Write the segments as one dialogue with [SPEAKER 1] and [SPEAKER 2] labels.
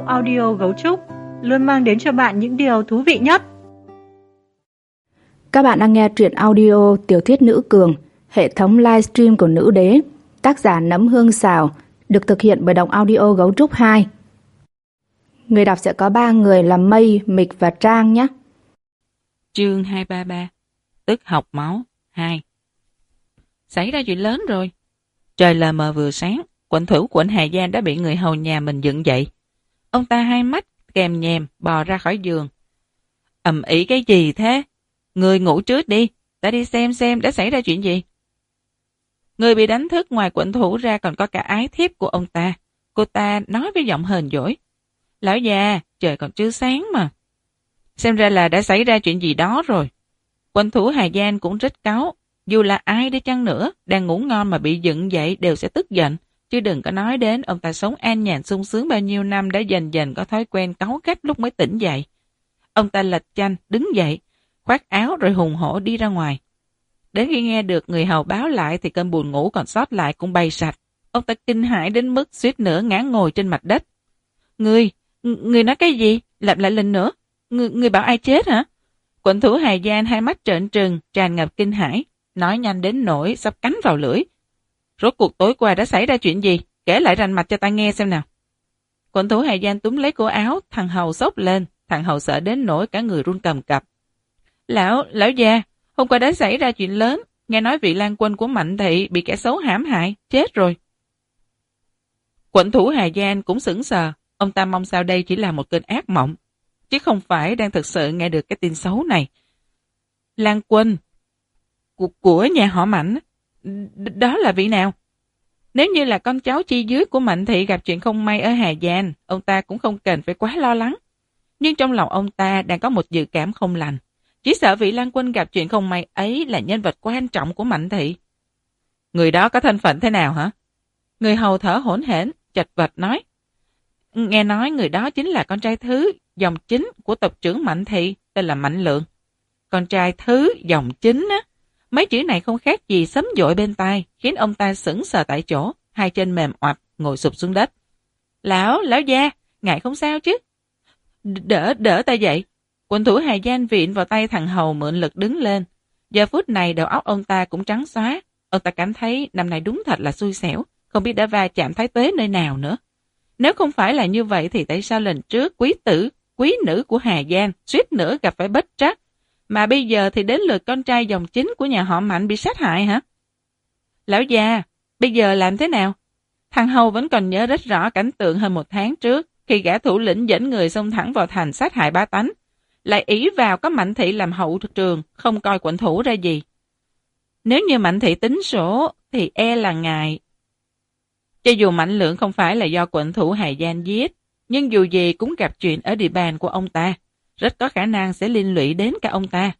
[SPEAKER 1] audio Gấu Trúc luôn mang đến cho bạn những điều thú vị nhất.
[SPEAKER 2] Các bạn đang nghe truyện audio Tiểu thuyết Nữ Cường, hệ thống livestream của Nữ Đế, tác giả Nấm Hương Xào, được thực hiện bởi Đọc Audio Gấu Trúc 2. Người đọc sẽ có 3 người là Mây, Mịch và Trang nhé.
[SPEAKER 3] Chương 233, tức học máu 2. Xảy ra chuyện lớn rồi. Trời lờ mờ vừa sáng, quận thủ quận Hà Giang đã bị người hầu nhà mình dựng dậy. Ông ta hai mắt kèm nhèm bò ra khỏi giường. Ầm ĩ cái gì thế? Người ngủ trước đi, ta đi xem đã xảy ra chuyện gì. Người bị đánh thức ngoài quận thủ ra còn có cả ái thiếp của ông ta. Cô ta nói với giọng hờn dỗi. Lão già, trời còn chưa sáng mà. Xem ra là đã xảy ra chuyện gì đó rồi. Quận thủ Hà Giang cũng rất cáu. Dù là ai đi chăng nữa, đang ngủ ngon mà bị dựng dậy đều sẽ tức giận. Chứ đừng có nói đến ông ta sống an nhàn sung sướng bao nhiêu năm đã dần dần có thói quen cáu gắt lúc mới tỉnh dậy. Ông ta lệch chanh, đứng dậy, khoác áo rồi hùng hổ đi ra ngoài. Đến khi nghe được người hầu báo lại thì cơn buồn ngủ còn sót lại cũng bay sạch. Ông ta kinh hãi đến mức suýt nữa ngã ngồi trên mặt đất. Người nói cái gì? Lặp lại lần nữa. Người bảo ai chết hả? Quận thủ Hà Giang hai mắt trợn trừng, tràn ngập kinh hãi, nói nhanh đến nỗi sắp cắn vào lưỡi. Rốt cuộc tối qua đã xảy ra chuyện gì? Kể lại rành mạch cho ta nghe xem nào. Quận thủ Hà Giang túm lấy cổ áo, thằng hầu xốc lên, thằng hầu sợ đến nỗi cả người run cầm cập. Lão già, hôm qua đã xảy ra chuyện lớn, nghe nói vị lang quân của Mạnh Thị bị kẻ xấu hãm hại, chết rồi. Quận thủ Hà Giang cũng sững sờ, ông ta mong sao đây chỉ là một cơn ác mộng, chứ không phải đang thực sự nghe được cái tin xấu này. Lang quân của nhà họ Mạnh, đó là vị nào? Nếu như là con cháu chi dưới của Mạnh Thị gặp chuyện không may ở Hà Giang, ông ta cũng không cần phải quá lo lắng. Nhưng trong lòng ông ta đang có một dự cảm không lành. Chỉ sợ vị lang quân gặp chuyện không may ấy là nhân vật quan trọng của Mạnh Thị. Người đó có thân phận thế nào hả? Người hầu thở hổn hển, chật vật nói. Nghe nói người đó chính là con trai thứ, dòng chính của tộc trưởng Mạnh Thị, tên là Mạnh Lượng. Con trai thứ, dòng chính á. Mấy chữ này không khác gì sấm dội bên tai, khiến ông ta sững sờ tại chỗ, hai chân mềm oặt, ngồi sụp xuống đất. Lão già, ngài không sao chứ? Đỡ ta dậy. Quận thủ Hà Giang viện vào tay thằng hầu mượn lực đứng lên. Giờ phút này đầu óc ông ta cũng trắng xóa. Ông ta cảm thấy năm nay đúng thật là xui xẻo, không biết đã va chạm thái tuế nơi nào nữa. Nếu không phải là như vậy thì tại sao lần trước quý nữ của Hà Giang suýt nữa gặp phải bất trắc, mà bây giờ thì đến lượt con trai dòng chính của nhà họ Mạnh bị sát hại hả? Lão già, bây giờ làm thế nào? Thằng hầu vẫn còn nhớ rất rõ cảnh tượng hơn 1 tháng trước, khi gã thủ lĩnh dẫn người xông thẳng vào thành sát hại bá tánh, lại ỷ vào có Mạnh Thị làm hậu trường, không coi quận thủ ra gì. Nếu như Mạnh Thị tính sổ, thì e là ngài. Cho dù Mạnh Lượng không phải là do quận thủ Hà Giang giết, nhưng dù gì cũng gặp chuyện ở địa bàn của ông ta, rất có khả năng sẽ liên lụy đến cả ông ta.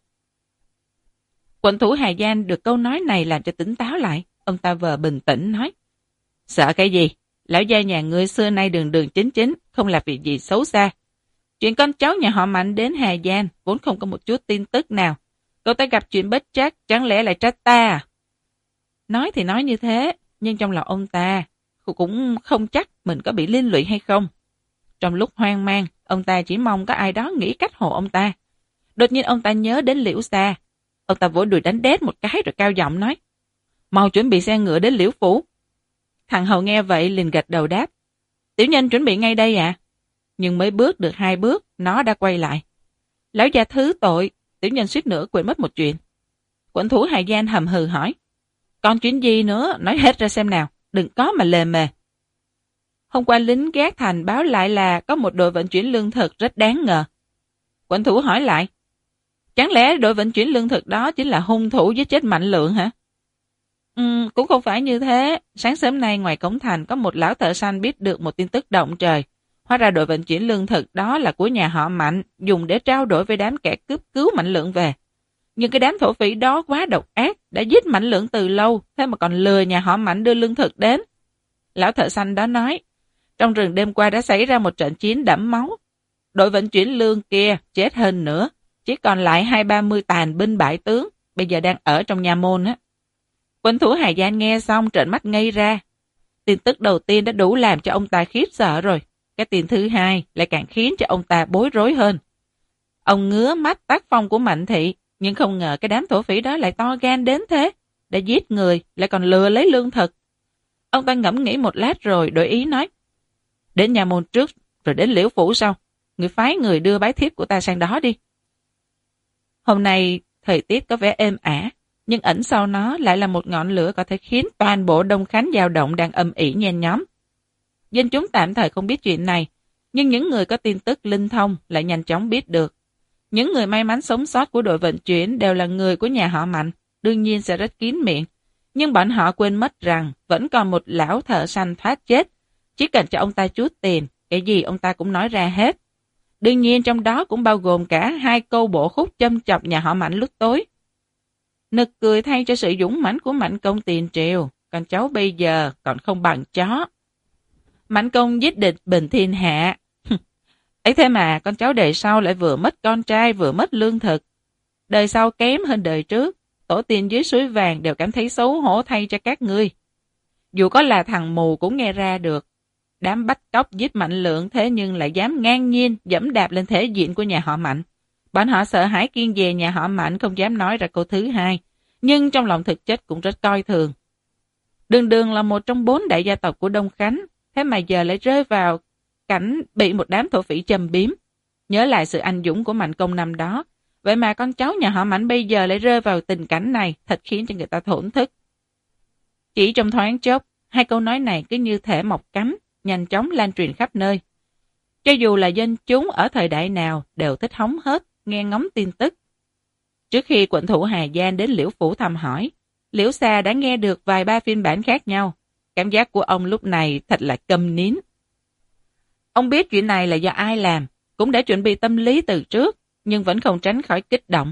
[SPEAKER 3] Quận thủ Hà Giang được câu nói này làm cho tỉnh táo lại, ông ta vờ bình tĩnh nói. Sợ cái gì? Lão gia nhà ngươi xưa nay đường đường chính chính, không làm việc gì xấu xa. Chuyện con cháu nhà họ Mạnh đến Hà Giang vốn không có một chút tin tức nào. Cậu ta gặp chuyện bất trắc, chẳng lẽ lại trách ta à? Nói thì nói như thế, nhưng trong lòng ông ta cũng không chắc mình có bị liên lụy hay không. Trong lúc hoang mang, ông ta chỉ mong có ai đó nghĩ cách hộ ông ta. Đột nhiên ông ta nhớ đến Liễu Sa. Ông ta vỗ đùi đánh đét một cái rồi cao giọng nói. Mau chuẩn bị xe ngựa đến Liễu Phủ. Thằng hầu nghe vậy liền gật đầu đáp. Tiểu nhân chuẩn bị ngay đây ạ. Nhưng mới bước được 2 bước, nó đã quay lại. Lão già thứ tội, tiểu nhân suýt nữa quên mất một chuyện. Quận thủ Hà Giang hầm hừ hỏi. Còn chuyện gì nữa, nói hết ra xem nào, đừng có mà lề mề. Hôm qua lính gác thành báo lại là có một đội vận chuyển lương thực rất đáng ngờ. Quận thủ hỏi lại. Chẳng lẽ đội vận chuyển lương thực đó chính là hung thủ giết chết Mạnh Lượng hả? Cũng không phải như thế. Sáng sớm nay ngoài cổng thành có một lão thợ săn biết được một tin tức động trời. Hóa ra đội vận chuyển lương thực đó là của nhà họ Mạnh, dùng để trao đổi với đám kẻ cướp cứu Mạnh Lượng về. Nhưng cái đám thổ phỉ đó quá độc ác, đã giết Mạnh Lượng từ lâu, thế mà còn lừa nhà họ Mạnh đưa lương thực đến. Lão thợ săn đó nói, trong rừng đêm qua đã xảy ra một trận chiến đẫm máu. Đội vận chuyển lương kia chết hơn nữa, chỉ còn lại 20-30 tàn binh bại tướng, bây giờ đang ở trong nhà môn á. Quận thủ Hà Giang nghe xong trợn mắt ngây ra. Tin tức đầu tiên đã đủ làm cho ông ta khiếp sợ rồi. cái tin thứ hai lại càng khiến cho ông ta bối rối hơn. Ông ngứa mắt tác phong của Mạnh Thị, nhưng không ngờ cái đám thổ phỉ đó lại to gan đến thế. Đã giết người, lại còn lừa lấy lương thực. Ông ta ngẫm nghĩ một lát rồi đổi ý nói, đến nhà môn trước, rồi đến Liễu Phủ sau. Người phái người đưa bái thiếp của ta sang đó đi. Hôm nay, thời tiết có vẻ êm ả, nhưng ẩn sau nó lại là một ngọn lửa có thể khiến toàn bộ Đông Khánh dao động đang âm ỉ nhen nhóm. Dân chúng tạm thời không biết chuyện này, nhưng những người có tin tức linh thông lại nhanh chóng biết được. Những người may mắn sống sót của đội vận chuyển đều là người của nhà họ Mạnh, đương nhiên sẽ rất kín miệng. Nhưng bọn họ quên mất rằng vẫn còn một lão thợ săn thoát chết. Chỉ cần cho ông ta chút tiền, cái gì ông ta cũng nói ra hết. Đương nhiên trong đó cũng bao gồm cả 2 câu bổ khúc châm chọc nhà họ Mạnh lúc tối. Nực cười thay cho sự dũng mãnh của Mạnh Công tiền triều, con cháu bây giờ còn không bằng chó. Mạnh Công giết địch bình thiên hạ. Ấy thế mà con cháu đời sau lại vừa mất con trai vừa mất lương thực. Đời sau kém hơn đời trước, tổ tiên dưới suối vàng đều cảm thấy xấu hổ thay cho các ngươi. Dù có là thằng mù cũng nghe ra được. Đám bắt cóc giết Mạnh Lượng thế nhưng lại dám ngang nhiên dẫm đạp lên thể diện của nhà họ Mạnh. Bọn họ sợ hãi kiêng dè nhà họ Mạnh không dám nói ra câu thứ hai, nhưng trong lòng thực chất cũng rất coi thường. Đường Đường là một trong 4 đại gia tộc của Đông Khánh, thế mà giờ lại rơi vào cảnh bị một đám thổ phỉ châm biếm. Nhớ lại sự anh dũng của Mạnh Công năm đó, vậy mà con cháu nhà họ Mạnh bây giờ lại rơi vào tình cảnh này, thật khiến cho người ta thổn thức. Chỉ trong thoáng chốc, 2 câu nói này cứ như thể mọc cánh, nhanh chóng lan truyền khắp nơi. Cho dù là dân chúng ở thời đại nào đều thích hóng hớt, nghe ngóng tin tức. Trước khi quận thủ Hà Giang đến Liễu Phủ thăm hỏi, Liễu Sa đã nghe được vài ba phiên bản khác nhau. Cảm giác của ông lúc này thật là câm nín. Ông biết chuyện này là do ai làm, cũng đã chuẩn bị tâm lý từ trước, nhưng vẫn không tránh khỏi kích động.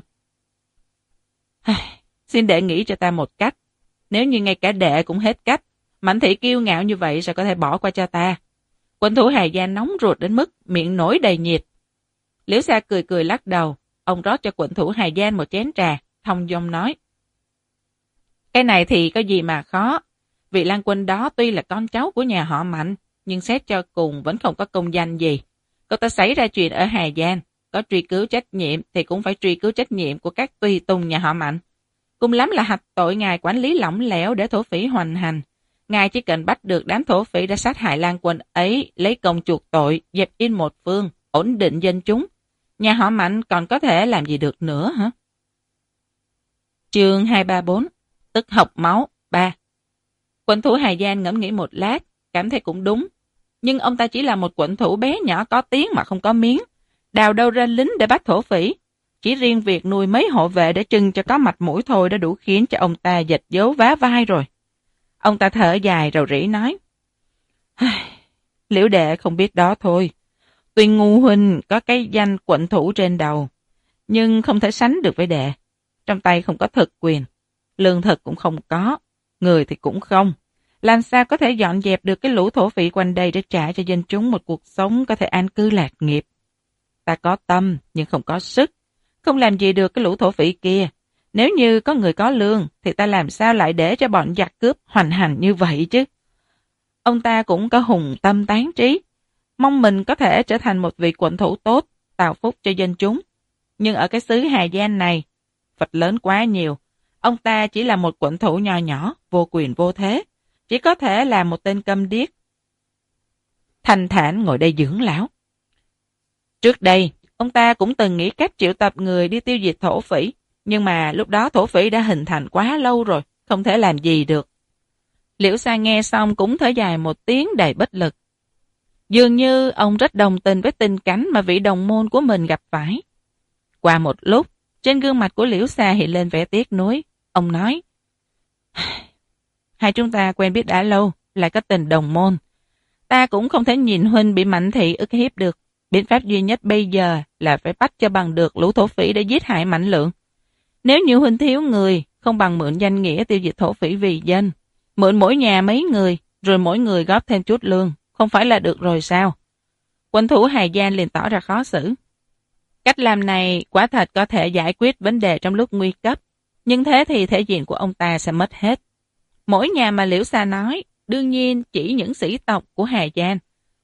[SPEAKER 3] Xin đệ nghĩ cho ta một cách. Nếu như ngay cả đệ cũng hết cách, Mạnh Thị kiêu ngạo như vậy sao có thể bỏ qua cho ta? Quận thủ Hà Giang nóng ruột đến mức miệng nổi đầy nhiệt. Liễu Sa cười cười lắc đầu, ông rót cho quận thủ Hà Giang một chén trà, thông dong nói. Cái này thì có gì mà khó. Vị lang quân đó tuy là con cháu của nhà họ Mạnh, nhưng xét cho cùng vẫn không có công danh gì. Cậu ta xảy ra chuyện ở Hà Giang, có truy cứu trách nhiệm thì cũng phải truy cứu trách nhiệm của các tùy tùng nhà họ Mạnh. Cùng lắm là hạch tội ngài quản lý lỏng lẻo để thổ phỉ hoành hành. Ngài chỉ cần bắt được đám thổ phỉ đã sát hại lang quân ấy, lấy công chuộc tội, dẹp yên một phương, ổn định dân chúng. Nhà họ Mạnh còn có thể làm gì được nữa hả? Chương 234, tức học máu 3. Quận thủ Hà Giang ngẫm nghĩ một lát, cảm thấy cũng đúng. Nhưng ông ta chỉ là một quận thủ bé nhỏ có tiếng mà không có miếng. Đào đâu ra lính để bắt thổ phỉ. Chỉ riêng việc nuôi mấy hộ vệ để trưng cho có mặt mũi thôi đã đủ khiến cho ông ta dệt dấu vá vai rồi. Ông ta thở dài rầu rĩ nói. Liễu đệ không biết đó thôi. Tuy ngu huynh có cái danh quận thủ trên đầu, nhưng không thể sánh được với đệ. Trong tay không có thực quyền, lương thực cũng không có, người thì cũng không. Làm sao có thể dọn dẹp được cái lũ thổ phỉ quanh đây để trả cho dân chúng một cuộc sống có thể an cư lạc nghiệp. Ta có tâm nhưng không có sức, không làm gì được cái lũ thổ phỉ kia. Nếu như có người có lương thì ta làm sao lại để cho bọn giặc cướp hoành hành như vậy chứ? Ông ta cũng có hùng tâm tán trí, mong mình có thể trở thành một vị quận thủ tốt, tạo phúc cho dân chúng. Nhưng ở cái xứ Hà Giang này, Phật lớn quá nhiều. Ông ta chỉ là một quận thủ nho nhỏ, vô quyền vô thế, chỉ có thể là một tên câm điếc. Thanh thản ngồi đây dưỡng lão. Trước đây, ông ta cũng từng nghĩ cách triệu tập người đi tiêu diệt thổ phỉ, nhưng mà lúc đó thổ phỉ đã hình thành quá lâu rồi, không thể làm gì được. Liễu Sa nghe xong cũng thở dài một tiếng đầy bất lực. Dường như ông rất đồng tình với tình cảnh mà vị đồng môn của mình gặp phải. Qua một lúc, trên gương mặt của Liễu Sa hiện lên vẻ tiếc nuối. Ông nói, hai chúng ta quen biết đã lâu, lại có tình đồng môn. Ta cũng không thể nhìn huynh bị Mạnh Thị ức hiếp được. Biện pháp duy nhất bây giờ là phải bắt cho bằng được lũ thổ phỉ để giết hại Mạnh Lượng. Nếu như huynh thiếu người, không bằng mượn danh nghĩa tiêu diệt thổ phỉ vì dân. Mượn mỗi nhà mấy người, rồi mỗi người góp thêm chút lương, không phải là được rồi sao? Quận thủ Hà Giang liền tỏ ra khó xử. Cách làm này quả thật có thể giải quyết vấn đề trong lúc nguy cấp, nhưng thế thì thể diện của ông ta sẽ mất hết. Mỗi nhà mà Liễu Sa nói, đương nhiên chỉ những sĩ tộc của Hà Giang.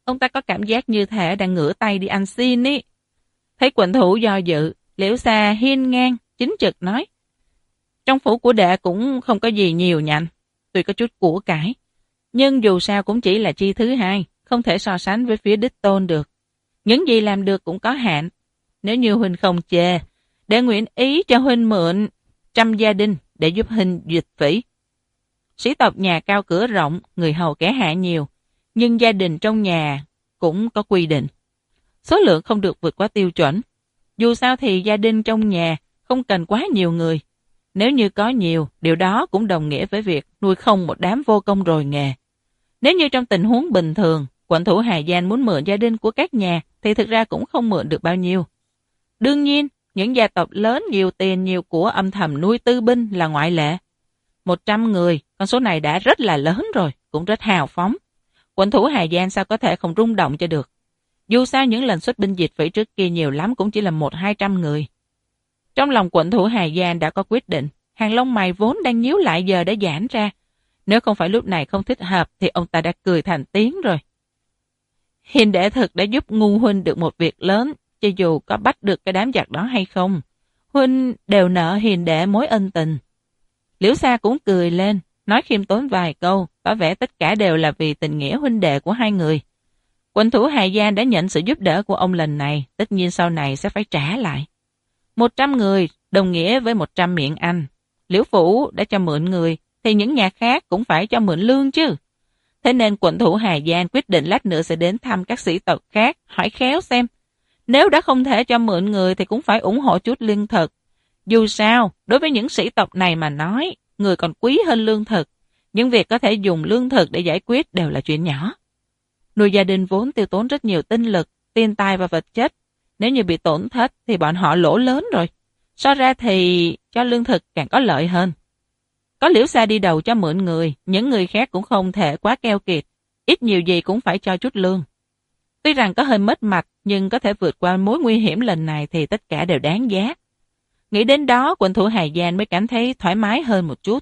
[SPEAKER 3] Ông ta có cảm giác như thể đang ngửa tay đi ăn xin ý. Thấy quận thủ do dự, Liễu Xa hiên ngang, chính trực nói. Trong phủ của đệ cũng không có gì nhiều nhạnh, tuy có chút của cải. Nhưng dù sao cũng chỉ là chi thứ hai, không thể so sánh với phía đích tôn được. Những gì làm được cũng có hạn. Nếu như huynh không chê, đệ nguyện ý cho huynh mượn 100 gia đình để giúp huynh dịch phỉ. Sĩ tộc nhà cao cửa rộng, người hầu kẻ hạ nhiều, nhưng gia đình trong nhà cũng có quy định. Số lượng không được vượt quá tiêu chuẩn. Dù sao thì gia đình trong nhà không cần quá nhiều người. Nếu như có nhiều, điều đó cũng đồng nghĩa với việc nuôi không một đám vô công rồi nghề. Nếu như trong tình huống bình thường, quận thủ Hà Giang muốn mượn gia đình của các nhà thì thực ra cũng không mượn được bao nhiêu. Đương nhiên, những gia tộc lớn nhiều tiền nhiều của âm thầm nuôi tư binh là ngoại lệ. 100 người, con số này đã rất là lớn rồi, cũng rất hào phóng. Quận thủ Hà Giang sao có thể không rung động cho được. Dù sao những lần xuất binh diệt phỉ trước kia nhiều lắm cũng chỉ là 100-200 người. Trong lòng quận thủ Hà Giang đã có quyết định, hàng lông mày vốn đang nhíu lại giờ đã giãn ra. Nếu không phải lúc này không thích hợp thì ông ta đã cười thành tiếng rồi. Hiền đệ thực đã giúp ngu huynh được một việc lớn, cho dù có bắt được cái đám giặc đó hay không. Huynh đều nợ hiền đệ mối ân tình. Liễu Xa cũng cười lên, nói khiêm tốn vài câu, tỏ vẻ tất cả đều là vì tình nghĩa huynh đệ của hai người. Quận thủ Hà Giang đã nhận sự giúp đỡ của ông lần này, tất nhiên sau này sẽ phải trả lại. 100 người đồng nghĩa với 100 miệng ăn. Liễu phủ đã cho mượn người, thì những nhà khác cũng phải cho mượn lương chứ. Thế nên quận thủ Hà Giang quyết định lát nữa sẽ đến thăm các sĩ tộc khác, hỏi khéo xem. Nếu đã không thể cho mượn người thì cũng phải ủng hộ chút lương thực. Dù sao, đối với những sĩ tộc này mà nói, người còn quý hơn lương thực. Những việc có thể dùng lương thực để giải quyết đều là chuyện nhỏ. Nuôi gia đình vốn tiêu tốn rất nhiều tinh lực, tiền tài và vật chất. Nếu như bị tổn thất thì bọn họ lỗ lớn rồi. So ra thì cho lương thực càng có lợi hơn. Có Liễu Xa đi đầu cho mượn người, những người khác cũng không thể quá keo kiệt. Ít nhiều gì cũng phải cho chút lương. Tuy rằng có hơi mất mặt, nhưng có thể vượt qua mối nguy hiểm lần này thì tất cả đều đáng giá. Nghĩ đến đó, quận thủ Hà Giang mới cảm thấy thoải mái hơn một chút.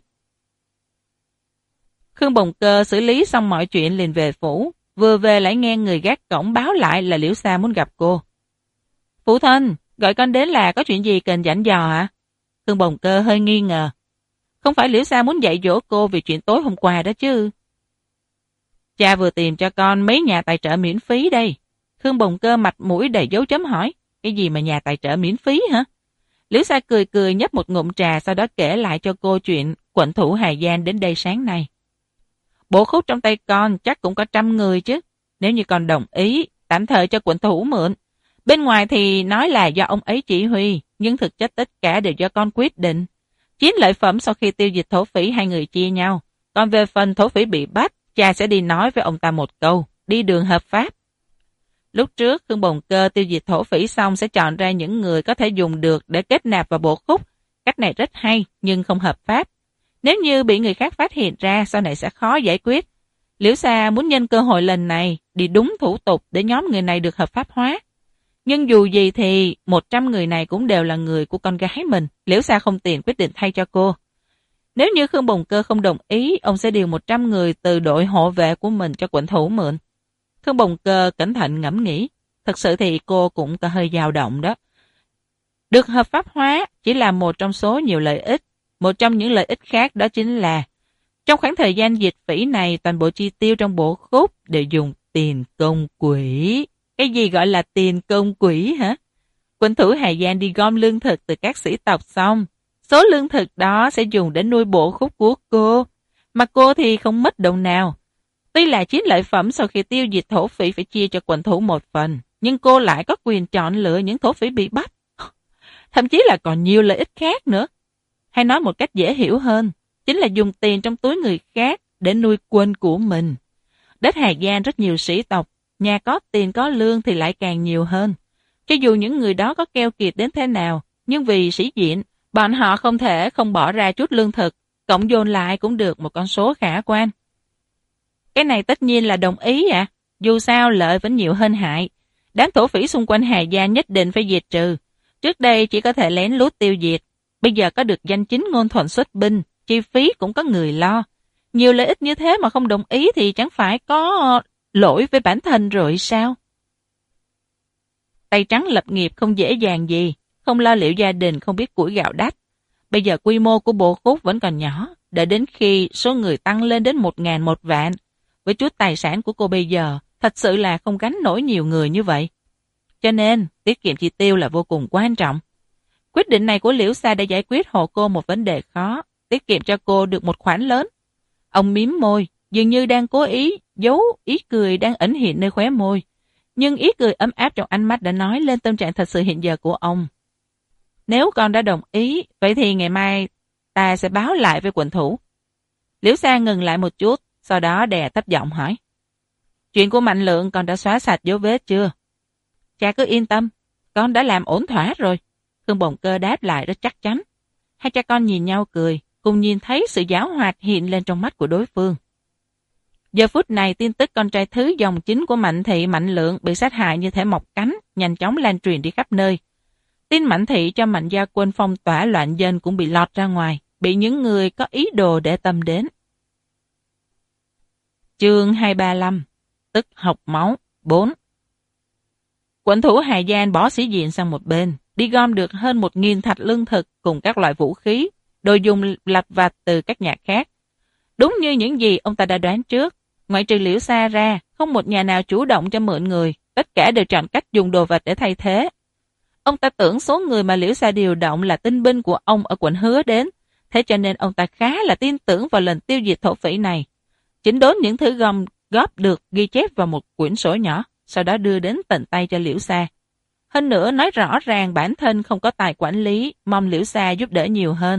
[SPEAKER 3] Khương Bồng Cơ xử lý xong mọi chuyện liền về phủ. Vừa về lại nghe người gác cổng báo lại là Liễu Xa muốn gặp cô. Phụ thân, gọi con đến là có chuyện gì cần dặn dò hả? Khương Bồng Cơ hơi nghi ngờ. Không phải Liễu Xa muốn dạy dỗ cô vì chuyện tối hôm qua đó chứ? Cha vừa tìm cho con mấy nhà tài trợ miễn phí đây. Khương Bồng Cơ mặt mũi đầy dấu chấm hỏi. Cái gì mà nhà tài trợ miễn phí hả? Liễu Xa cười cười nhấp một ngụm trà, sau đó kể lại cho cô chuyện quận thủ Hà Giang đến đây sáng nay. Bộ khúc trong tay con chắc cũng có 100 người chứ. Nếu như con đồng ý, tạm thời cho quận thủ mượn. Bên ngoài thì nói là do ông ấy chỉ huy, nhưng thực chất tất cả đều do con quyết định. Chiến lợi phẩm sau khi tiêu diệt thổ phỉ hai người chia nhau. Còn về phần thổ phỉ bị bắt, cha sẽ đi nói với ông ta một câu, đi đường hợp pháp. Lúc trước, Khương Bồng Cơ tiêu diệt thổ phỉ xong sẽ chọn ra những người có thể dùng được để kết nạp vào bộ khúc. Cách này rất hay, nhưng không hợp pháp. Nếu như bị người khác phát hiện ra, sau này sẽ khó giải quyết. Liễu Xa muốn nhân cơ hội lần này đi đúng thủ tục để nhóm người này được hợp pháp hóa. Nhưng dù gì thì 100 người này cũng đều là người của con gái mình. Liễu Xa không tiện quyết định thay cho cô. Nếu như Khương Bồng Cơ không đồng ý, ông sẽ điều 100 người từ đội hộ vệ của mình cho quận thủ mượn. Khương Bồng Cơ cẩn thận ngẫm nghĩ. Thật sự thì cô cũng có hơi dao động đó. Được hợp pháp hóa chỉ là một trong số nhiều lợi ích. Một trong những lợi ích khác đó chính là trong khoảng thời gian diệt phỉ này, toàn bộ chi tiêu trong bộ khúc đều dùng tiền công quỹ. Cái gì gọi là tiền công quỹ hả? Quận thủ Hà Giang đi gom lương thực từ các sĩ tộc xong. Số lương thực đó sẽ dùng để nuôi bộ khúc của cô. Mà cô thì không mất đồng nào. Tuy là chiến lợi phẩm sau khi tiêu diệt thổ phỉ phải chia cho quận thủ một phần, nhưng cô lại có quyền chọn lựa những thổ phỉ bị bắt. Thậm chí là còn nhiều lợi ích khác nữa. Hay nói một cách dễ hiểu hơn, chính là dùng tiền trong túi người khác để nuôi quân của mình. Đất Hà Giang rất nhiều sĩ tộc, nhà có tiền có lương thì lại càng nhiều hơn. Cho dù những người đó có keo kiệt đến thế nào, nhưng vì sĩ diện, bọn họ không thể không bỏ ra chút lương thực, cộng dồn lại cũng được một con số khả quan. Cái này tất nhiên là đồng ý ạ. Dù sao lợi vẫn nhiều hơn hại. Đám thổ phỉ xung quanh Hà Giang nhất định phải diệt trừ. Trước đây chỉ có thể lén lút tiêu diệt. Bây giờ có được danh chính ngôn thuận xuất binh, chi phí cũng có người lo. Nhiều lợi ích như thế mà không đồng ý thì chẳng phải có lỗi với bản thân rồi sao? Tay trắng lập nghiệp không dễ dàng gì, không lo liệu gia đình, không biết củi gạo đắt. Bây giờ quy mô của Bồ Khúc vẫn còn nhỏ, đợi đến khi số người tăng lên đến 1.000 một vạn. Với chút tài sản của cô bây giờ, thật sự là không gánh nổi nhiều người như vậy. Cho nên, tiết kiệm chi tiêu là vô cùng quan trọng. Quyết định này của Liễu Sa đã giải quyết hộ cô một vấn đề khó, tiết kiệm cho cô được một khoản lớn. Ông mím môi, dường như đang cố ý giấu ý cười đang ẩn hiện nơi khóe môi. Nhưng ý cười ấm áp trong ánh mắt đã nói lên tâm trạng thật sự hiện giờ của ông. Nếu con đã đồng ý, vậy thì ngày mai ta sẽ báo lại với quận thủ. Liễu Sa ngừng lại một chút, sau đó đè thấp giọng hỏi. Chuyện của Mạnh Lượng con đã xóa sạch dấu vết chưa? Cha cứ yên tâm, con đã làm ổn thỏa rồi. Khương Bồng Cơ đáp lại rất chắc chắn. Hai cha con nhìn nhau cười, cùng nhìn thấy sự giảo hoạt hiện lên trong mắt của đối phương. Giờ phút này tin tức con trai thứ dòng chính của Mạnh Thị Mạnh Lượng bị sát hại như thể mọc cánh, nhanh chóng lan truyền đi khắp nơi. Tin Mạnh Thị cho Mạnh gia quân phong tỏa loạn dân cũng bị lọt ra ngoài, bị những người có ý đồ để tâm đến. Chương 235, tức học máu 4. Quận thủ Hà Giang bỏ sĩ diện sang một bên, đi gom được hơn 1.000 thạch lương thực cùng các loại vũ khí, đồ dùng lặt vặt từ các nhà khác. Đúng như những gì ông ta đã đoán trước, ngoại trừ Liễu Sa ra, không một nhà nào chủ động cho mượn người, tất cả đều chọn cách dùng đồ vật để thay thế. Ông ta tưởng số người mà Liễu Sa điều động là tinh binh của ông ở quận Hứa đến, thế cho nên ông ta khá là tin tưởng vào lần tiêu diệt thổ phỉ này. Chỉnh đốn những thứ góp được ghi chép vào một quyển sổ nhỏ, sau đó đưa đến tận tay cho Liễu Sa. Hơn nữa nói rõ ràng bản thân không có tài quản lý, mong Liễu Sa giúp đỡ nhiều hơn.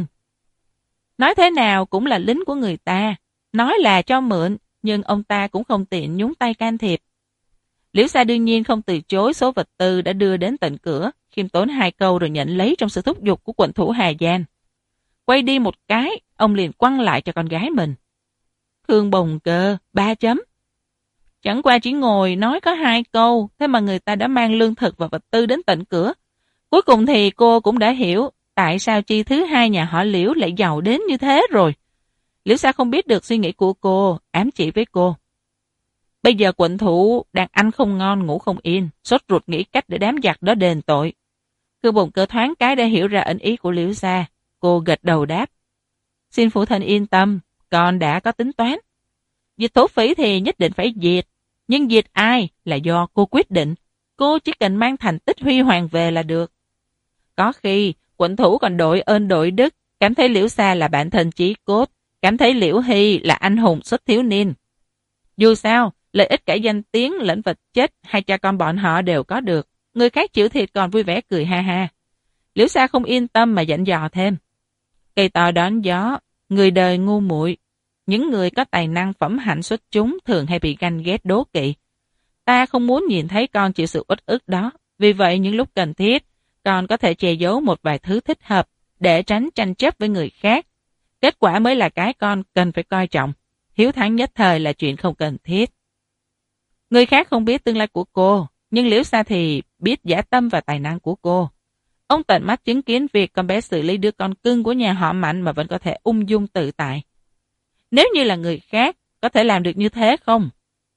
[SPEAKER 3] Nói thế nào cũng là lính của người ta, nói là cho mượn, nhưng ông ta cũng không tiện nhúng tay can thiệp. Liễu Sa đương nhiên không từ chối số vật tư đã đưa đến tận cửa, khiêm tốn 2 câu rồi nhận lấy trong sự thúc giục của quận thủ Hà Giang. Quay đi một cái, ông liền quăng lại cho con gái mình. Khương Bồng Cơ, 3 chấm. Chẳng qua chỉ ngồi nói có 2 câu, thế mà người ta đã mang lương thực và vật tư đến tận cửa. Cuối cùng thì cô cũng đã hiểu tại sao chi thứ hai nhà họ Liễu lại giàu đến như thế rồi. Liễu Sa không biết được suy nghĩ của cô, ám chỉ với cô. Bây giờ quận thủ đang ăn không ngon ngủ không yên, sốt ruột nghĩ cách để đám giặc đó đền tội. Khương Bồng Cơ thoáng cái đã hiểu ra ẩn ý của Liễu Sa, cô gật đầu đáp. Xin phụ thân yên tâm, con đã có tính toán. Diệt thổ phỉ thì nhất định phải diệt, nhưng diệt ai là do cô quyết định. Cô chỉ cần mang thành tích huy hoàng về là được. Có khi quận thủ còn đội ơn đội đức, cảm thấy Liễu Sa là bạn thân chí cốt, cảm thấy Liễu Hy là anh hùng xuất thiếu niên. Dù sao, lợi ích cả danh tiếng lẫn vật chất hai cha con bọn họ đều có được. Người khác chịu thiệt còn vui vẻ cười ha ha. Liễu Sa không yên tâm mà dặn dò thêm. Cây to đón gió, người đời ngu muội. Những người có tài năng phẩm hạnh xuất chúng thường hay bị ganh ghét đố kỵ. Ta không muốn nhìn thấy con chịu sự uất ức đó. Vì vậy những lúc cần thiết, con có thể che giấu một vài thứ thích hợp để tránh tranh chấp với người khác. Kết quả mới là cái con cần phải coi trọng. Hiếu thắng nhất thời là chuyện không cần thiết. Người khác không biết tương lai của cô, nhưng Liễu Sa thì biết dã tâm và tài năng của cô. Ông tận mắt chứng kiến việc con bé xử lý đứa con cưng của nhà họ Mạnh mà vẫn có thể ung dung tự tại. Nếu như là người khác, có thể làm được như thế không?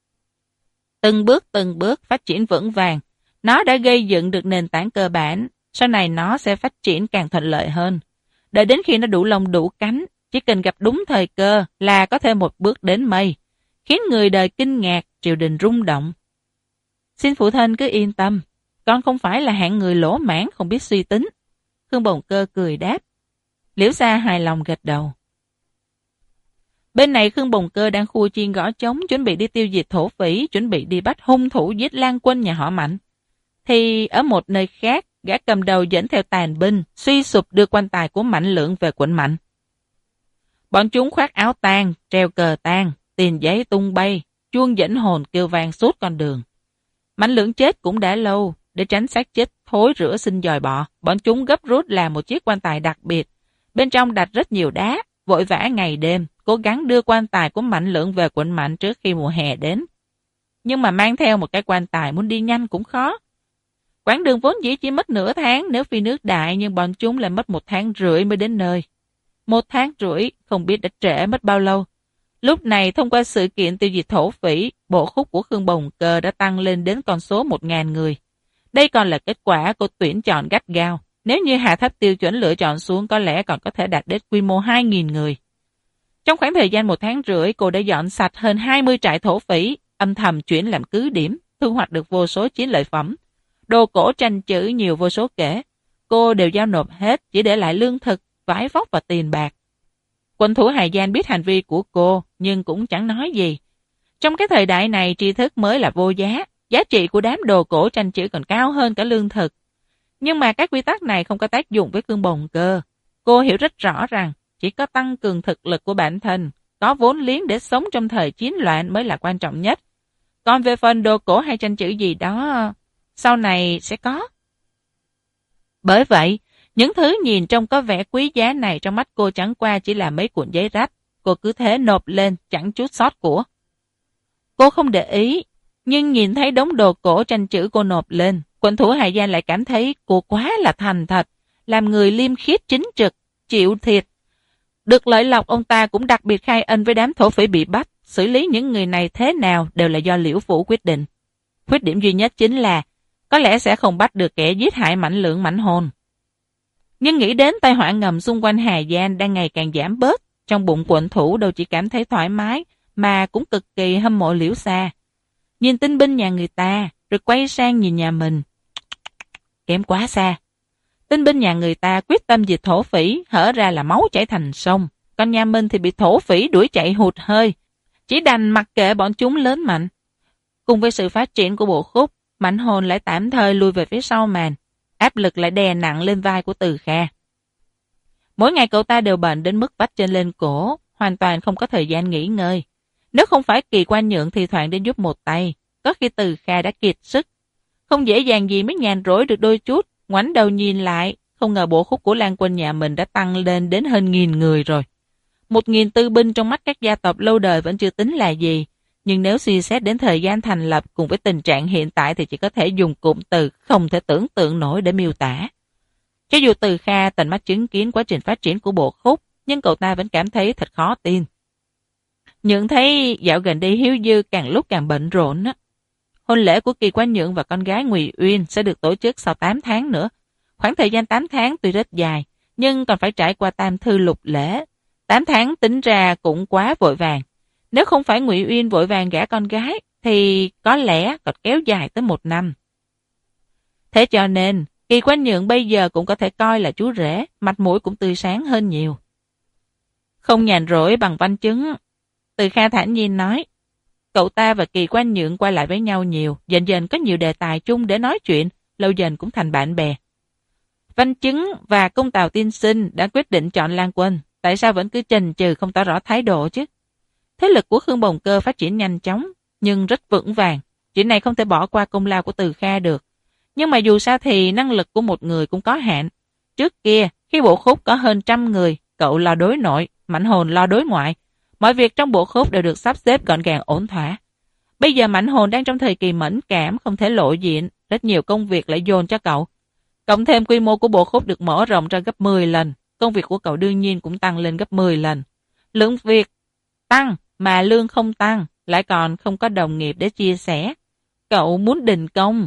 [SPEAKER 3] Từng bước phát triển vững vàng, nó đã gây dựng được nền tảng cơ bản, sau này nó sẽ phát triển càng thuận lợi hơn. Đợi đến khi nó đủ lông đủ cánh, chỉ cần gặp đúng thời cơ là có thể một bước đến mây, khiến người đời kinh ngạc, triều đình rung động. Xin phụ thân cứ yên tâm, con không phải là hạng người lỗ mãng không biết suy tính. Khương Bồng Cơ cười đáp. Liễu Sa hài lòng gật đầu. Bên này Khương Bồng Cơ đang khua chiên gõ trống chuẩn bị đi tiêu diệt thổ phỉ, chuẩn bị đi bắt hung thủ giết lan quân nhà họ Mạnh. Thì ở một nơi khác, gã cầm đầu dẫn theo tàn binh, suy sụp đưa quan tài của Mạnh Lượng về quận Mạnh. Bọn chúng khoác áo tang, treo cờ tang, tiền giấy tung bay, chuông dẫn hồn kêu vang suốt con đường. Mạnh Lượng chết cũng đã lâu, để tránh xác chết thối rữa sinh dòi bọ, bọn chúng gấp rút làm một chiếc quan tài đặc biệt. Bên trong đặt rất nhiều đá, vội vã ngày đêm, cố gắng đưa quan tài của Mạnh Lượng về quận Mạnh trước khi mùa hè đến. Nhưng mà mang theo một cái quan tài muốn đi nhanh cũng khó. Quãng đường vốn dĩ chỉ mất nửa tháng nếu phi nước đại, nhưng bọn chúng lại mất 1 tháng rưỡi mới đến nơi. 1 tháng rưỡi, không biết đã trễ mất bao lâu. Lúc này thông qua sự kiện tiêu diệt thổ phỉ, bộ khúc của Khương Bồng Cơ đã tăng lên đến con số 1.000 người. Đây còn là kết quả của tuyển chọn gắt gao. Nếu như hạ thấp tiêu chuẩn lựa chọn xuống có lẽ còn có thể đạt đến quy mô 2.000 người. Trong khoảng thời gian 1 tháng rưỡi, cô đã dọn sạch hơn 20 trại thổ phỉ, âm thầm chuyển làm cứ điểm, thu hoạch được vô số chiến lợi phẩm. Đồ cổ tranh chữ nhiều vô số kể. Cô đều giao nộp hết, chỉ để lại lương thực, vải vóc và tiền bạc. Quân thủ Hà Giang biết hành vi của cô, nhưng cũng chẳng nói gì. Trong cái thời đại này, tri thức mới là vô giá. Giá trị của đám đồ cổ tranh chữ còn cao hơn cả lương thực. Nhưng mà các quy tắc này không có tác dụng với Khương Bồng Cơ. Cô hiểu rất rõ rằng chỉ có tăng cường thực lực của bản thân, có vốn liếng để sống trong thời chiến loạn mới là quan trọng nhất. Còn về phần đồ cổ hay tranh chữ gì đó, sau này sẽ có. Bởi vậy, những thứ nhìn trông có vẻ quý giá này trong mắt cô chẳng qua chỉ là mấy cuộn giấy rách. Cô cứ thế nộp lên chẳng chút sót của. Cô không để ý, nhưng nhìn thấy đống đồ cổ tranh chữ cô nộp lên, quân thủ Hà Giang lại cảm thấy cô quá là thành thật, làm người liêm khiết chính trực, chịu thiệt. Được lợi lộc, ông ta cũng đặc biệt khai ân với đám thổ phỉ bị bắt, xử lý những người này thế nào đều là do Liễu Phủ quyết định. Khuyết điểm duy nhất chính là có lẽ sẽ không bắt được kẻ giết hại Mãnh Lượng Mãnh Hồn. Nhưng nghĩ đến tai họa ngầm xung quanh Hà Giang đang ngày càng giảm bớt, trong bụng quận thủ đâu chỉ cảm thấy thoải mái mà cũng cực kỳ hâm mộ Liễu Xa. Nhìn tinh binh nhà người ta, rồi quay sang nhìn nhà mình. Kém quá xa. Tinh binh nhà người ta quyết tâm diệt thổ phỉ, hở ra là máu chảy thành sông. Còn nhà mình thì bị thổ phỉ đuổi chạy hụt hơi. Chỉ đành mặc kệ bọn chúng lớn mạnh. Cùng với sự phát triển của bộ khúc, Mãnh Hồn lại tạm thời lùi về phía sau màn. Áp lực lại đè nặng lên vai của Từ Kha. Mỗi ngày cậu ta đều bệnh đến mức vắt chân lên cổ, hoàn toàn không có thời gian nghỉ ngơi. Nếu không phải Kỳ Quan Nhượng thì thoảng đến giúp một tay, có khi Từ Kha đã kiệt sức. Không dễ dàng gì mới nhàn rỗi được đôi chút, ngoảnh đầu nhìn lại, không ngờ bộ khúc của Lan Quân nhà mình đã tăng lên đến hơn 1.000 người rồi. 1.000 tư binh trong mắt các gia tộc lâu đời vẫn chưa tính là gì, nhưng nếu suy xét đến thời gian thành lập cùng với tình trạng hiện tại thì chỉ có thể dùng cụm từ không thể tưởng tượng nổi để miêu tả. Cho dù Từ Kha tận mắt chứng kiến quá trình phát triển của bộ khúc, nhưng cậu ta vẫn cảm thấy thật khó tin. Nhượng thấy dạo gần đây Hiếu Dư càng lúc càng bận rộn á. Hôn lễ của Kỳ Quan Nhượng và con gái Ngụy Uyên sẽ được tổ chức sau 8 tháng nữa. Khoảng thời gian 8 tháng tuy rất dài, nhưng còn phải trải qua tam thư lục lễ. 8 tháng tính ra cũng quá vội vàng. Nếu không phải Ngụy Uyên vội vàng gả con gái, thì có lẽ còn kéo dài tới 1 năm. Thế cho nên, Kỳ Quan Nhượng bây giờ cũng có thể coi là chú rể, mặt mũi cũng tươi sáng hơn nhiều. Không nhàn rỗi bằng văn chứng, Từ Kha thản nhiên nói. Cậu ta và Kỳ Quan Nhượng quay lại với nhau nhiều, dần dần có nhiều đề tài chung để nói chuyện, lâu dần cũng thành bạn bè. Văn Chứng và Công Tào Tiên Sinh đã quyết định chọn Lan Quân, tại sao vẫn cứ chần chừ không tỏ rõ thái độ chứ? Thế lực của Khương Bồng Cơ phát triển nhanh chóng, nhưng rất vững vàng. Chuyện này không thể bỏ qua công lao của Từ Kha được. Nhưng mà dù sao thì năng lực của một người cũng có hạn. Trước kia, khi bộ khúc có hơn 100 người, cậu lo đối nội, Mãnh Hồn lo đối ngoại. Mọi việc trong bộ khúc đều được sắp xếp gọn gàng ổn thỏa. Bây giờ Mãnh Hồn đang trong thời kỳ mẫn cảm, không thể lộ diện, rất nhiều công việc lại dồn cho cậu. Cộng thêm quy mô của bộ khúc được mở rộng ra gấp 10 lần, công việc của cậu đương nhiên cũng tăng lên gấp 10 lần. Lượng việc tăng mà lương không tăng, lại còn không có đồng nghiệp để chia sẻ. Cậu muốn đình công.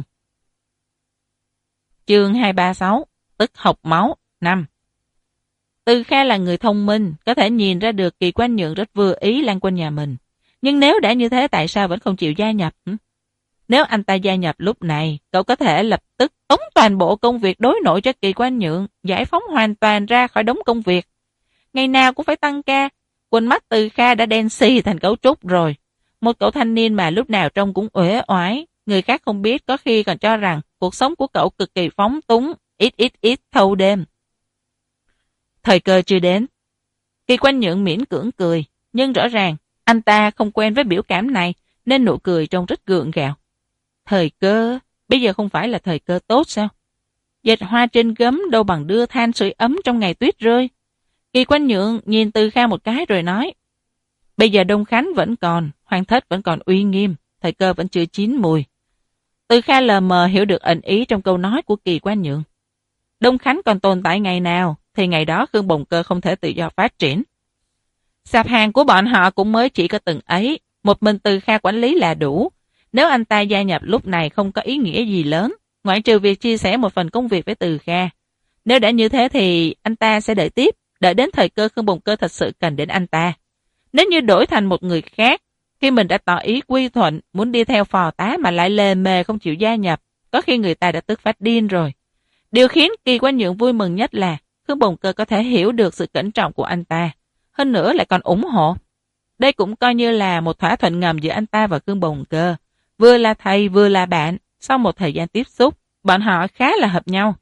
[SPEAKER 3] Chương 236, tức học máu, 5. Từ Kha là người thông minh, có thể nhìn ra được Kỳ Quan Nhượng rất vừa ý Lan Quân nhà mình. Nhưng nếu đã như thế tại sao vẫn không chịu gia nhập? Nếu anh ta gia nhập lúc này, cậu có thể lập tức tống toàn bộ công việc đối nội cho Kỳ Quan Nhượng, giải phóng hoàn toàn ra khỏi đống công việc. Ngày nào cũng phải tăng ca, quần mắt Từ Kha đã đen xì thành cấu trúc rồi. Một cậu thanh niên mà lúc nào trông cũng uể oải, người khác không biết có khi còn cho rằng cuộc sống của cậu cực kỳ phóng túng, ít thâu đêm. Thời cơ chưa đến. Kỳ Quan Nhượng miễn cưỡng cười, nhưng rõ ràng anh ta không quen với biểu cảm này nên nụ cười trông rất gượng gạo. Thời cơ? Bây giờ không phải là thời cơ tốt sao? Dệt hoa trên gấm đâu bằng đưa than sưởi ấm trong ngày tuyết rơi. Kỳ Quan Nhượng nhìn Từ Kha một cái rồi nói. Bây giờ Đông Khánh vẫn còn, Hoàng Thất vẫn còn uy nghiêm, thời cơ vẫn chưa chín mùi. Từ Kha lờ mờ hiểu được ẩn ý trong câu nói của Kỳ Quan Nhượng. Đông Khánh còn tồn tại ngày nào, thì ngày đó Khương Bồng Cơ không thể tự do phát triển. Sạp hàng của bọn họ cũng mới chỉ có từng ấy, Một mình Từ Kha quản lý là đủ. Nếu anh ta gia nhập lúc này không có ý nghĩa gì lớn, ngoại trừ việc chia sẻ một phần công việc với Từ Kha. Nếu đã như thế thì anh ta sẽ đợi tiếp, đợi đến thời cơ Khương Bồng Cơ thật sự cần đến anh ta. Nếu như đổi thành một người khác, khi mình đã tỏ ý quy thuận, muốn đi theo phò tá mà lại lề mề không chịu gia nhập, có khi người ta đã tức phát điên rồi. Điều khiến Kỳ Quan Nhượng vui mừng nhất là Khương Bồng Cơ có thể hiểu được sự cẩn trọng của anh ta, hơn nữa lại còn ủng hộ. Đây cũng coi như là một thỏa thuận ngầm giữa anh ta và Khương Bồng Cơ. Vừa là thầy vừa là bạn, sau một thời gian tiếp xúc, bọn họ khá là hợp nhau.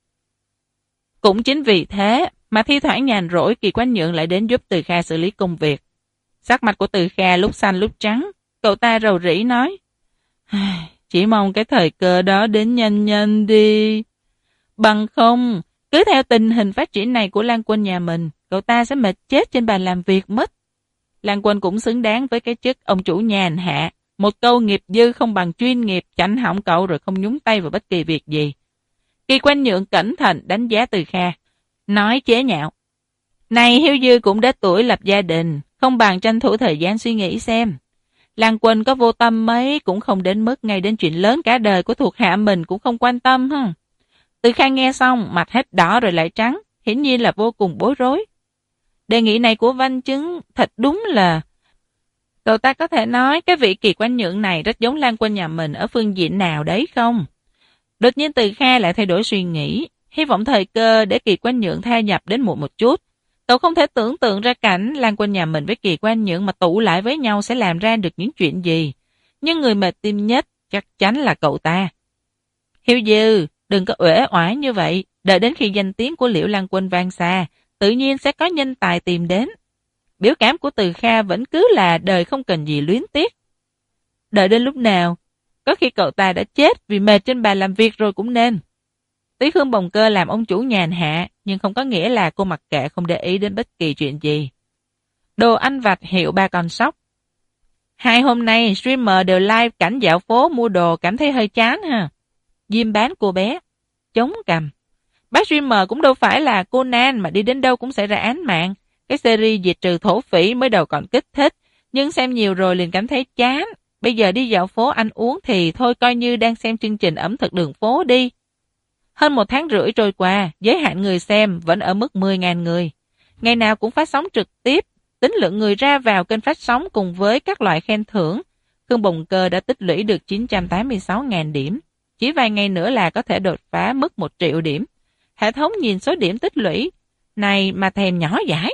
[SPEAKER 3] Cũng chính vì thế mà thi thoảng nhàn rỗi Kỳ Quan Nhượng lại đến giúp Từ Kha xử lý công việc. Sắc mặt của Từ Kha lúc xanh lúc trắng, cậu ta rầu rĩ nói: chỉ mong cái thời cơ đó đến nhanh nhanh đi. Bằng không, cứ theo tình hình phát triển này của Lan Quân nhà mình, cậu ta sẽ mệt chết trên bàn làm việc mất. Lan Quân cũng xứng đáng với cái chức ông chủ nhàn hạ. Một câu nghiệp dư không bằng chuyên nghiệp, chảnh hỏng cậu rồi không nhúng tay vào bất kỳ việc gì. Kỳ Quan Nhượng cẩn thận đánh giá Từ Kha, nói chế nhạo: này Hiếu Dư cũng đã tuổi lập gia đình, không bằng tranh thủ thời gian suy nghĩ xem. Lan Quân có vô tâm mấy cũng không đến mức ngay đến chuyện lớn cả đời của thuộc hạ mình cũng không quan tâm ha. Từ Kha nghe xong, mặt hết đỏ rồi lại trắng, hiển nhiên là vô cùng bối rối. Đề nghị này của Văn Chứng thật đúng là... Cậu ta có thể nói cái vị Kỳ Quan Nhượng này rất giống Lan Quân nhà mình ở phương diện nào đấy không? Đột nhiên Từ Kha lại thay đổi suy nghĩ, hy vọng thời cơ để Kỳ Quan Nhượng theo nhập đến muộn một chút. Cậu không thể tưởng tượng ra cảnh Lan Quân nhà mình với Kỳ Quan Nhượng mà tụ lại với nhau sẽ làm ra được những chuyện gì. Nhưng người mệt tim nhất chắc chắn là cậu ta. Hiếu Dư, đừng có uể oải như vậy, đợi đến khi danh tiếng của Liễu Lan Quân vang xa, tự nhiên sẽ có nhân tài tìm đến. Biểu cảm của Từ Kha vẫn cứ là đời không cần gì luyến tiếc. Đợi đến lúc nào, có khi cậu ta đã chết vì mệt trên bàn làm việc rồi cũng nên. Tí Khương Bồng Cơ làm ông chủ nhàn hạ, nhưng không có nghĩa là cô mặc kệ không để ý đến bất kỳ chuyện gì. Đồ ăn vặt hiệu ba con sóc. Hai hôm nay streamer đều live cảnh dạo phố mua đồ, cảm thấy hơi chán ha. Diêm bán cô bé, chống cằm. Bác streamer cũng đâu phải là Conan mà đi đến đâu cũng xảy ra án mạng. Cái series diệt trừ thổ phỉ mới đầu còn kích thích, nhưng xem nhiều rồi liền cảm thấy chán. Bây giờ đi dạo phố ăn uống thì thôi coi như đang xem chương trình ẩm thực đường phố đi. Hơn 1 tháng rưỡi trôi qua, giới hạn người xem vẫn ở mức 10.000 người. Ngày nào cũng phát sóng trực tiếp, tính lượng người ra vào kênh phát sóng cùng với các loại khen thưởng. Khương Bồng Cơ đã tích lũy được 986.000 điểm. Chỉ vài ngày nữa là có thể đột phá mức 1 triệu điểm. Hệ thống nhìn số điểm tích lũy này mà thèm nhỏ dãi.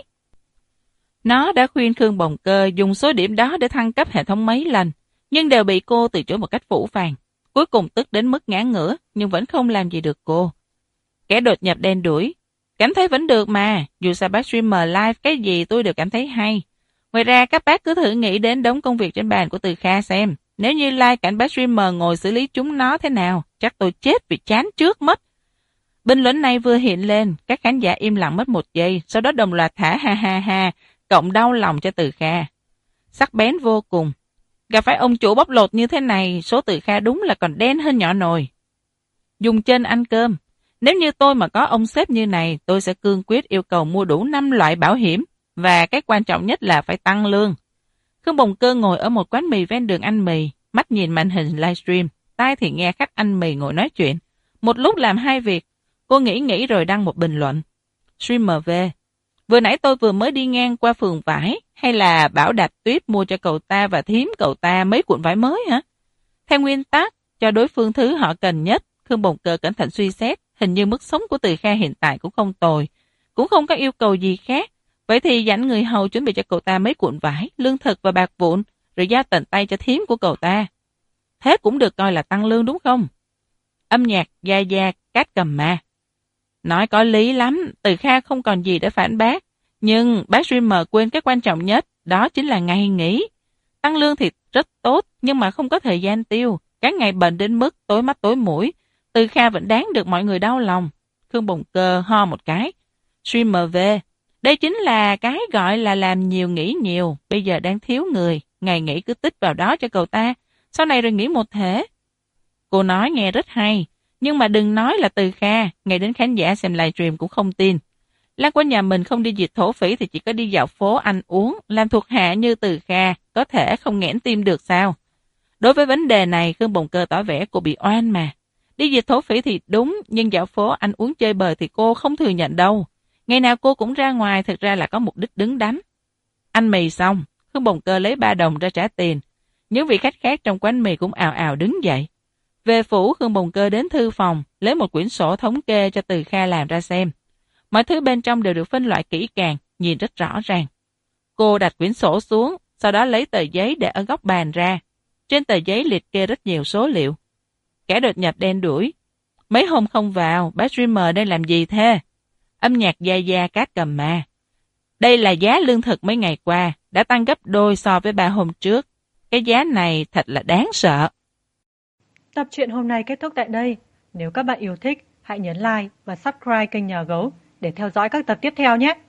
[SPEAKER 3] Nó đã khuyên Khương Bồng Cơ dùng số điểm đó để thăng cấp hệ thống mấy lần, nhưng đều bị cô từ chối một cách phũ phàng. Cuối cùng tức đến mức ngã ngửa, nhưng vẫn không làm gì được cô. Kẻ đột nhập đen đuổi, cảm thấy vẫn được mà, dù sao bác streamer live cái gì tôi đều cảm thấy hay. Ngoài ra các bác cứ thử nghĩ đến đống công việc trên bàn của Từ Kha xem. Nếu như live cảnh bác streamer ngồi xử lý chúng nó thế nào, chắc tôi chết vì chán trước mất. Bình luận này vừa hiện lên, các khán giả im lặng mất 1 giây, sau đó đồng loạt thả ha ha ha, cộng đau lòng cho Từ Kha. Sắc bén vô cùng. Gặp phải ông chủ bóc lột như thế này, số Từ Kha đúng là còn đen hơn nhỏ nồi. Dùng chân ăn cơm. Nếu như tôi mà có ông sếp như này, tôi sẽ cương quyết yêu cầu mua đủ 5 loại bảo hiểm, và cái quan trọng nhất là phải tăng lương. Khương Bồng Cơ ngồi ở một quán mì ven đường ăn mì, mắt nhìn màn hình livestream, tai thì nghe khách ăn mì ngồi nói chuyện. Một lúc làm 2 việc, cô nghĩ rồi đăng một bình luận. Streamer về. Vừa nãy tôi vừa mới đi ngang qua phường vải, hay là bảo Đạp Tuyết mua cho cậu ta và thím cậu ta mấy cuộn vải mới hả? Theo nguyên tắc, cho đối phương thứ họ cần nhất, Khương Bồng Cơ cẩn thận suy xét, hình như mức sống của Từ Kha hiện tại cũng không tồi, cũng không có yêu cầu gì khác. Vậy thì dặn người hầu chuẩn bị cho cậu ta mấy cuộn vải, lương thực và bạc vụn, rồi giao tận tay cho thím của cậu ta. Thế cũng được coi là tăng lương đúng không? Âm nhạc, da da, cát cầm ma. Nói có lý lắm, Từ Kha không còn gì để phản bác. Nhưng bác streamer quên cái quan trọng nhất, đó chính là ngày nghỉ. Tăng lương thì rất tốt, nhưng mà không có thời gian tiêu. Các ngày bệnh đến mức tối mắt tối mũi. Từ Kha vẫn đáng được mọi người đau lòng. Khương Bồng Cơ ho một cái. Streamer về. Đây chính là cái gọi là làm nhiều nghỉ nhiều. Bây giờ đang thiếu người. Ngày nghỉ cứ tích vào đó cho cậu ta. Sau này rồi nghỉ một thể. Cô nói nghe rất hay. Nhưng mà đừng nói là Từ Kha. Ngày đến khán giả xem livestream cũng không tin. Lan Quân nhà mình không đi diệt thổ phỉ thì chỉ có đi dạo phố ăn uống, làm thuộc hạ như Từ Kha, có thể không nghẽn tim được sao? Đối với vấn đề này, Khương Bồng Cơ tỏ vẻ cô bị oan mà. Đi diệt thổ phỉ thì đúng, nhưng dạo phố ăn uống chơi bời thì cô không thừa nhận đâu. Ngày nào cô cũng ra ngoài, thực ra là có mục đích đứng đắn. Ăn mì xong, Khương Bồng Cơ lấy 3 đồng ra trả tiền. Những vị khách khác trong quán mì cũng ào ào đứng dậy. Về phủ, Khương Bồng Cơ đến thư phòng, lấy một quyển sổ thống kê cho Từ Kha làm ra xem. Mọi thứ bên trong đều được phân loại kỹ càng, nhìn rất rõ ràng. Cô đặt quyển sổ xuống, sau đó lấy tờ giấy để ở góc bàn ra. Trên tờ giấy liệt kê rất nhiều số liệu. Kẻ đột nhập đen đuổi. Mấy hôm không vào, bác streamer đang làm gì thế? Âm nhạc da da cát cầm ma. Đây là giá lương thực mấy ngày qua, đã tăng gấp đôi so với 3 hôm trước. Cái giá này thật là đáng sợ.
[SPEAKER 1] Tập truyện hôm nay kết thúc tại đây. Nếu các bạn yêu thích, hãy nhấn like và subscribe kênh Nhà Gấu để theo dõi các tập tiếp theo nhé.